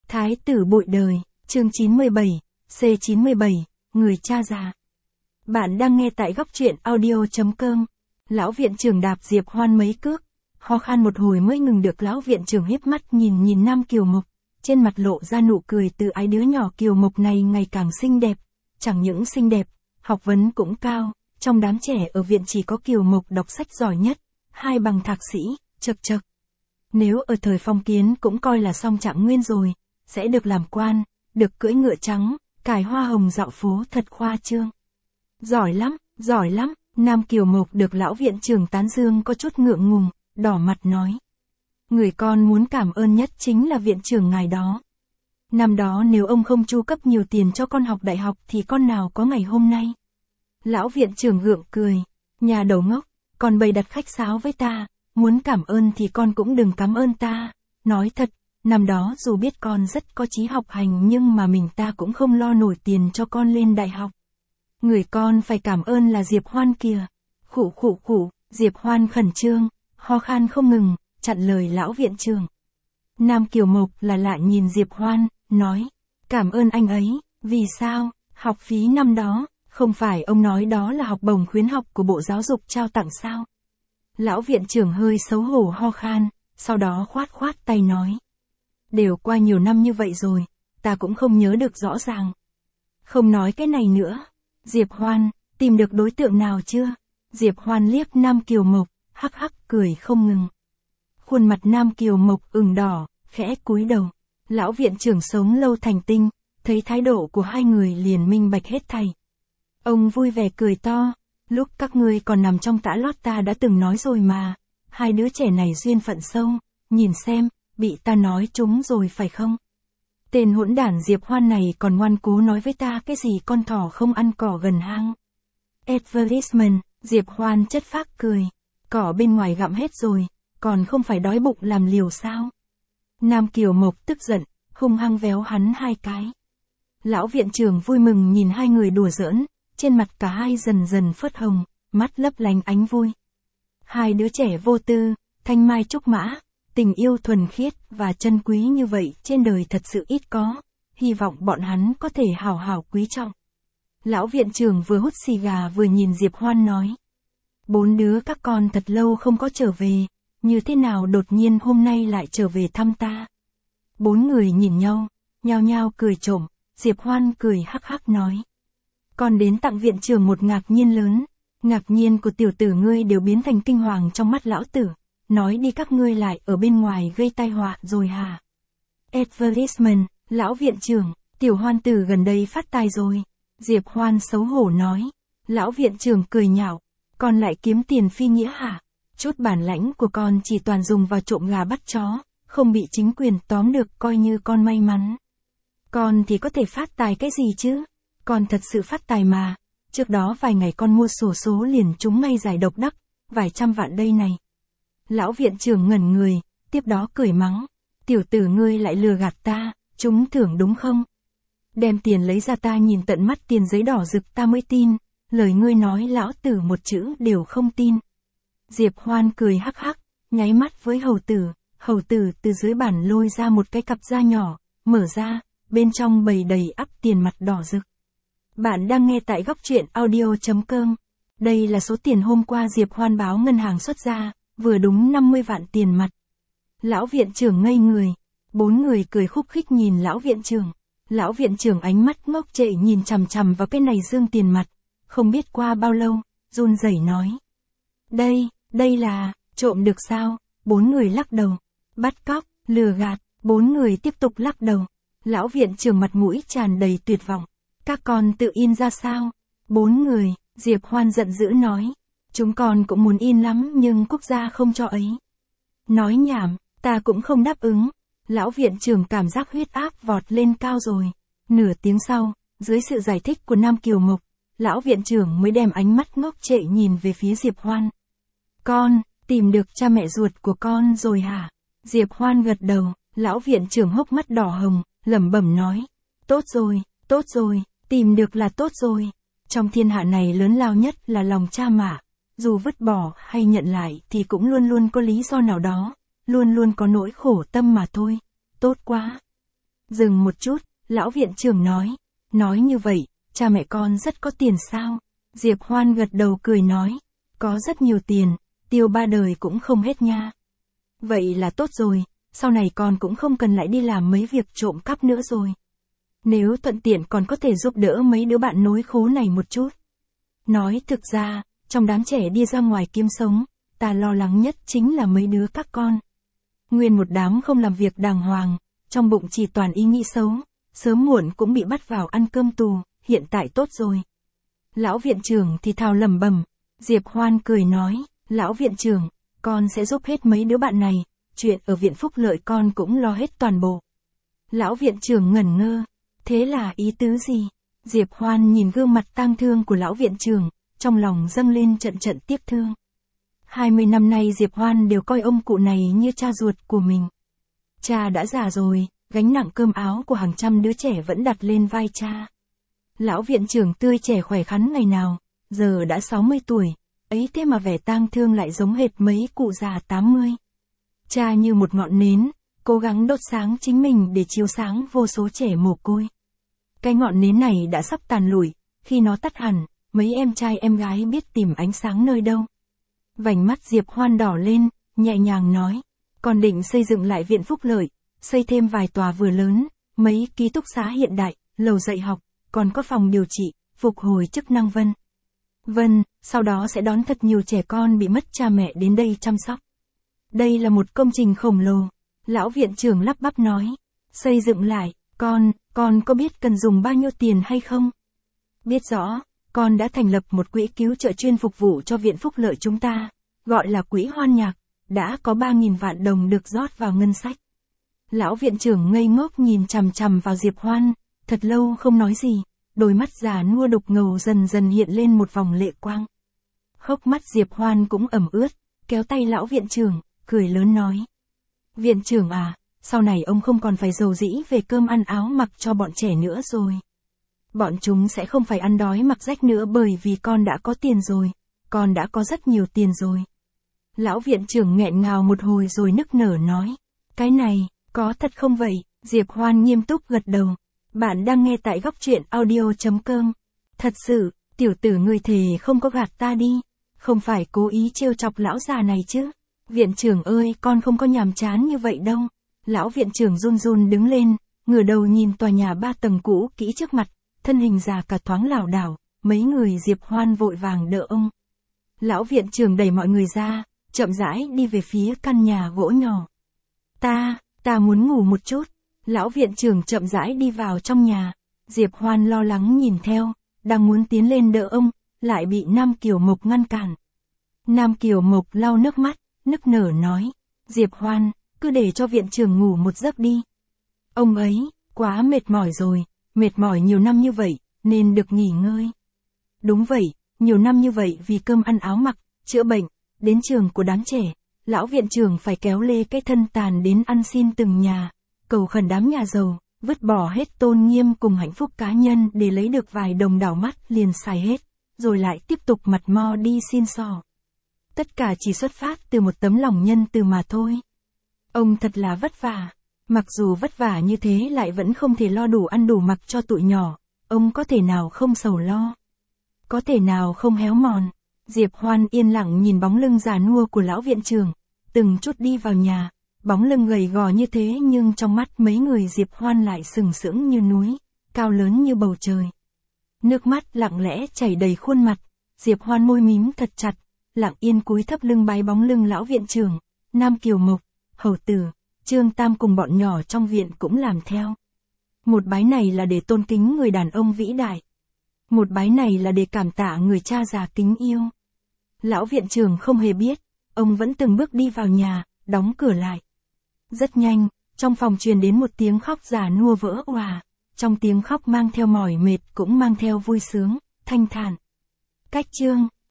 Thái tử bội đời, chương 97, C97, người cha già. Bạn đang nghe tại góc truyện audio.com. Lão viện trưởng đạp Diệp Hoan mấy cước, ho khan một hồi mới ngừng được. Lão viện trưởng hiếp mắt nhìn Nam Kiều Mộc, trên mặt lộ ra nụ cười từ ái. Đứa nhỏ Kiều Mộc này ngày càng xinh đẹp, chẳng những xinh đẹp, học vấn cũng cao, trong đám trẻ ở viện chỉ có Kiều Mộc đọc sách giỏi nhất, 2 bằng thạc sĩ, chậc chậc. Nếu ở thời phong kiến cũng coi là song trạng nguyên rồi, sẽ được làm quan, được cưỡi ngựa trắng, cài hoa hồng dạo phố thật khoa trương. Giỏi lắm, Nam Kiều Mộc được lão viện trưởng tán dương có chút ngượng ngùng, đỏ mặt nói. Người con muốn cảm ơn nhất chính là viện trưởng ngài đó. Năm đó nếu ông không chu cấp nhiều tiền cho con học đại học thì con nào có ngày hôm nay. Lão viện trưởng gượng cười, nhà đầu ngốc, còn bày đặt khách sáo với ta, muốn cảm ơn thì con cũng đừng cảm ơn ta. Nói thật, năm đó dù biết con rất có chí học hành nhưng mà mình ta cũng không lo nổi tiền cho con lên đại học. Người con phải cảm ơn là Diệp Hoan kìa. Khụ, Diệp Hoan khẩn trương, ho khan không ngừng, chặn lời lão viện trưởng. Nam Kiều Mộc là lạ nhìn Diệp Hoan, nói, cảm ơn anh ấy, vì sao, học phí năm đó, không phải ông nói đó là học bổng khuyến học của Bộ Giáo dục trao tặng sao? Lão viện trưởng hơi xấu hổ ho khan, sau đó khoát tay nói. Đều qua nhiều năm như vậy rồi, ta cũng không nhớ được rõ ràng. Không nói cái này nữa. Diệp Hoan, tìm được đối tượng nào chưa? Diệp Hoan liếc Nam Kiều Mộc, hắc cười không ngừng. Khuôn mặt Nam Kiều Mộc ửng đỏ, khẽ cúi đầu. Lão viện trưởng sống lâu thành tinh, thấy thái độ của hai người liền minh bạch hết thảy. Ông vui vẻ cười to, lúc các ngươi còn nằm trong tã lót ta đã từng nói rồi mà, hai đứa trẻ này duyên phận sâu, nhìn xem, bị ta nói trúng rồi phải không? Tên hỗn đản Diệp Hoan này còn ngoan cố nói với ta cái gì con thỏ không ăn cỏ gần hang. Advertisement, Diệp Hoan chất phác cười, cỏ bên ngoài gặm hết rồi, còn không phải đói bụng làm liều sao? Nam Kiều Mộc tức giận, hung hăng véo hắn 2 cái. Lão viện trưởng vui mừng nhìn hai người đùa giỡn, trên mặt cả hai dần phớt hồng, mắt lấp lánh ánh vui. Hai đứa trẻ vô tư, thanh mai trúc mã, tình yêu thuần khiết và chân quý như vậy trên đời thật sự ít có, hy vọng bọn hắn có thể hào hào quý trọng. Lão viện trưởng vừa hút xì gà vừa nhìn Diệp Hoan nói. 4 đứa các con thật lâu không có trở về, như thế nào đột nhiên hôm nay lại trở về thăm ta? 4 người nhìn nhau, nhao nhao cười trộm, Diệp Hoan cười hắc nói. Con đến tặng viện trưởng một ngạc nhiên lớn, ngạc nhiên của tiểu tử ngươi đều biến thành kinh hoàng trong mắt lão tử. Nói đi các ngươi lại ở bên ngoài gây tai họa rồi hả? Advertisement, lão viện trưởng, tiểu Hoan tử gần đây phát tài rồi. Diệp Hoan xấu hổ nói. Lão viện trưởng cười nhạo, con lại kiếm tiền phi nghĩa hả? Chút bản lãnh của con chỉ toàn dùng vào trộm gà bắt chó, không bị chính quyền tóm được coi như con may mắn. Con thì có thể phát tài cái gì chứ? Con thật sự phát tài mà, trước đó vài ngày con mua xổ số liền trúng ngay giải độc đắc, vài trăm vạn đây này. Lão viện trưởng ngẩn người, tiếp đó cười mắng. Tiểu tử ngươi lại lừa gạt ta, trúng thưởng đúng không? Đem tiền lấy ra ta nhìn tận mắt tiền giấy đỏ rực ta mới tin, lời ngươi nói lão tử một chữ đều không tin. Diệp Hoan cười hắc, nháy mắt với hầu tử từ dưới bàn lôi ra một cái cặp da nhỏ, mở ra, bên trong bày đầy ắp tiền mặt đỏ rực. Bạn đang nghe tại góc truyện audio.com. Đây là số tiền hôm qua Diệp Hoan báo ngân hàng xuất ra, vừa đúng 50 vạn tiền mặt. Lão viện trưởng ngây người, 4 người cười khúc khích nhìn lão viện trưởng. Lão viện trưởng ánh mắt ngốc trệ nhìn chằm vào cái này dương tiền mặt, không biết qua bao lâu, run rẩy nói. Đây là, trộm được sao? 4 người lắc đầu. Bắt cóc, lừa gạt, 4 người tiếp tục lắc đầu. Lão viện trưởng mặt mũi tràn đầy tuyệt vọng. Các con tự in ra sao? 4 người, Diệp Hoan giận dữ nói. Chúng con cũng muốn in lắm nhưng quốc gia không cho ấy. Nói nhảm, ta cũng không đáp ứng. Lão viện trưởng cảm giác huyết áp vọt lên cao rồi. Nửa tiếng sau, dưới sự giải thích của Nam Kiều Mộc, lão viện trưởng mới đem ánh mắt ngốc trệ nhìn về phía Diệp Hoan. Con, tìm được cha mẹ ruột của con rồi hả? Diệp Hoan gật đầu, lão viện trưởng hốc mắt đỏ hồng, lẩm bẩm nói. Tốt rồi, tìm được là tốt rồi. Trong thiên hạ này lớn lao nhất là lòng cha mà. Dù vứt bỏ hay nhận lại thì cũng luôn có lý do nào đó, luôn có nỗi khổ tâm mà thôi. Tốt quá. Dừng một chút, lão viện trưởng nói như vậy, cha mẹ con rất có tiền sao? Diệp Hoan gật đầu cười nói, có rất nhiều tiền, tiêu 3 đời cũng không hết nha. Vậy là tốt rồi, sau này con cũng không cần lại đi làm mấy việc trộm cắp nữa rồi. Nếu thuận tiện còn có thể giúp đỡ mấy đứa bạn nối khố này một chút. Nói thực ra, trong đám trẻ đi ra ngoài kiếm sống, ta lo lắng nhất chính là mấy đứa các con. Nguyên một đám không làm việc đàng hoàng, trong bụng chỉ toàn ý nghĩ xấu, sớm muộn cũng bị bắt vào ăn cơm tù, hiện tại tốt rồi. Lão viện trưởng thì thào lẩm bẩm. Diệp Hoan cười nói, lão viện trưởng, con sẽ giúp hết mấy đứa bạn này, chuyện ở viện phúc lợi con cũng lo hết toàn bộ. Lão viện trưởng ngẩn ngơ, thế là ý tứ gì? Diệp Hoan nhìn gương mặt tang thương của lão viện trưởng, trong lòng dâng lên trận trận tiếc thương. 20 năm nay Diệp Hoan đều coi ông cụ này như cha ruột của mình. Cha đã già rồi, gánh nặng cơm áo của hàng trăm đứa trẻ vẫn đặt lên vai cha. Lão viện trưởng tươi trẻ khỏe khoắn ngày nào, giờ đã 60 tuổi, ấy thế mà vẻ tang thương lại giống hệt mấy cụ già 80. Cha như một ngọn nến, cố gắng đốt sáng chính mình để chiếu sáng vô số trẻ mồ côi. Cái ngọn nến này đã sắp tàn lụi, khi nó tắt hẳn, mấy em trai em gái biết tìm ánh sáng nơi đâu. Vành mắt Diệp Hoan đỏ lên, nhẹ nhàng nói, con định xây dựng lại viện phúc lợi, xây thêm vài tòa vừa lớn, mấy ký túc xá hiện đại, lầu dạy học, còn có phòng điều trị, phục hồi chức năng vân, sau đó sẽ đón thật nhiều trẻ con bị mất cha mẹ đến đây chăm sóc. Đây là một công trình khổng lồ, lão viện trưởng lắp bắp nói, xây dựng lại, con có biết cần dùng bao nhiêu tiền hay không? Biết rõ, con đã thành lập một quỹ cứu trợ chuyên phục vụ cho viện phúc lợi chúng ta, gọi là quỹ Hoan Nhạc, đã có 3.000 vạn đồng được rót vào ngân sách. Lão viện trưởng ngây ngốc nhìn chằm chằm vào Diệp Hoan, thật lâu không nói gì, đôi mắt già nua đục ngầu dần dần hiện lên một vòng lệ quang. Hốc mắt Diệp Hoan cũng ẩm ướt, kéo tay lão viện trưởng, cười lớn nói. Viện trưởng à, sau này ông không còn phải rầu rĩ về cơm ăn áo mặc cho bọn trẻ nữa rồi. Bọn chúng sẽ không phải ăn đói mặc rách nữa bởi vì con đã có tiền rồi, con đã có rất nhiều tiền rồi. Lão viện trưởng nghẹn ngào một hồi rồi nức nở nói. Cái này, có thật không vậy? Diệp Hoan nghiêm túc gật đầu. Bạn đang nghe tại góc truyện audio.com. Thật sự, tiểu tử ngươi thề không có gạt ta đi. Không phải cố ý trêu chọc lão già này chứ. Viện trưởng ơi, con không có nhàm chán như vậy đâu. Lão viện trưởng run run đứng lên, ngửa đầu nhìn tòa nhà 3 tầng cũ kỹ trước mặt, thân hình già cả thoáng lảo đảo, mấy người Diệp Hoan vội vàng đỡ ông. Lão viện trưởng đẩy mọi người ra, chậm rãi đi về phía căn nhà gỗ nhỏ. Ta muốn ngủ một chút. Lão viện trưởng chậm rãi đi vào trong nhà. Diệp Hoan lo lắng nhìn theo, đang muốn tiến lên đỡ ông, lại bị Nam Kiều Mộc ngăn cản. Nam Kiều Mộc lau nước mắt, nức nở nói, Diệp Hoan, cứ để cho viện trưởng ngủ một giấc đi. Ông ấy, quá mệt mỏi rồi, mệt mỏi nhiều năm như vậy, nên được nghỉ ngơi. Đúng vậy, nhiều năm như vậy vì cơm ăn áo mặc, chữa bệnh, đến trường của đám trẻ, lão viện trưởng phải kéo lê cái thân tàn đến ăn xin từng nhà, cầu khẩn đám nhà giàu, vứt bỏ hết tôn nghiêm cùng hạnh phúc cá nhân để lấy được vài đồng đảo mắt liền xài hết, rồi lại tiếp tục mặt mo đi xin xỏ. Tất cả chỉ xuất phát từ một tấm lòng nhân từ mà thôi. Ông thật là vất vả. Mặc dù vất vả như thế lại vẫn không thể lo đủ ăn đủ mặc cho tụi nhỏ, ông có thể nào không sầu lo? Có thể nào không héo mòn? Diệp Hoan yên lặng nhìn bóng lưng già nua của lão viện trưởng, từng chút đi vào nhà, bóng lưng gầy gò như thế nhưng trong mắt mấy người Diệp Hoan lại sừng sững như núi, cao lớn như bầu trời. Nước mắt lặng lẽ chảy đầy khuôn mặt, Diệp Hoan môi mím thật chặt, lặng yên cúi thấp lưng bái bóng lưng lão viện trưởng, Nam Kiều Mộc, Hầu Tử, Trương Tam cùng bọn nhỏ trong viện cũng làm theo. Một bái này là để tôn kính người đàn ông vĩ đại. Một bái này là để cảm tạ người cha già kính yêu. Lão viện trưởng không hề biết, ông vẫn từng bước đi vào nhà, đóng cửa lại. Rất nhanh, trong phòng truyền đến một tiếng khóc già nua vỡ òa, trong tiếng khóc mang theo mỏi mệt cũng mang theo vui sướng, thanh thản. Cách chương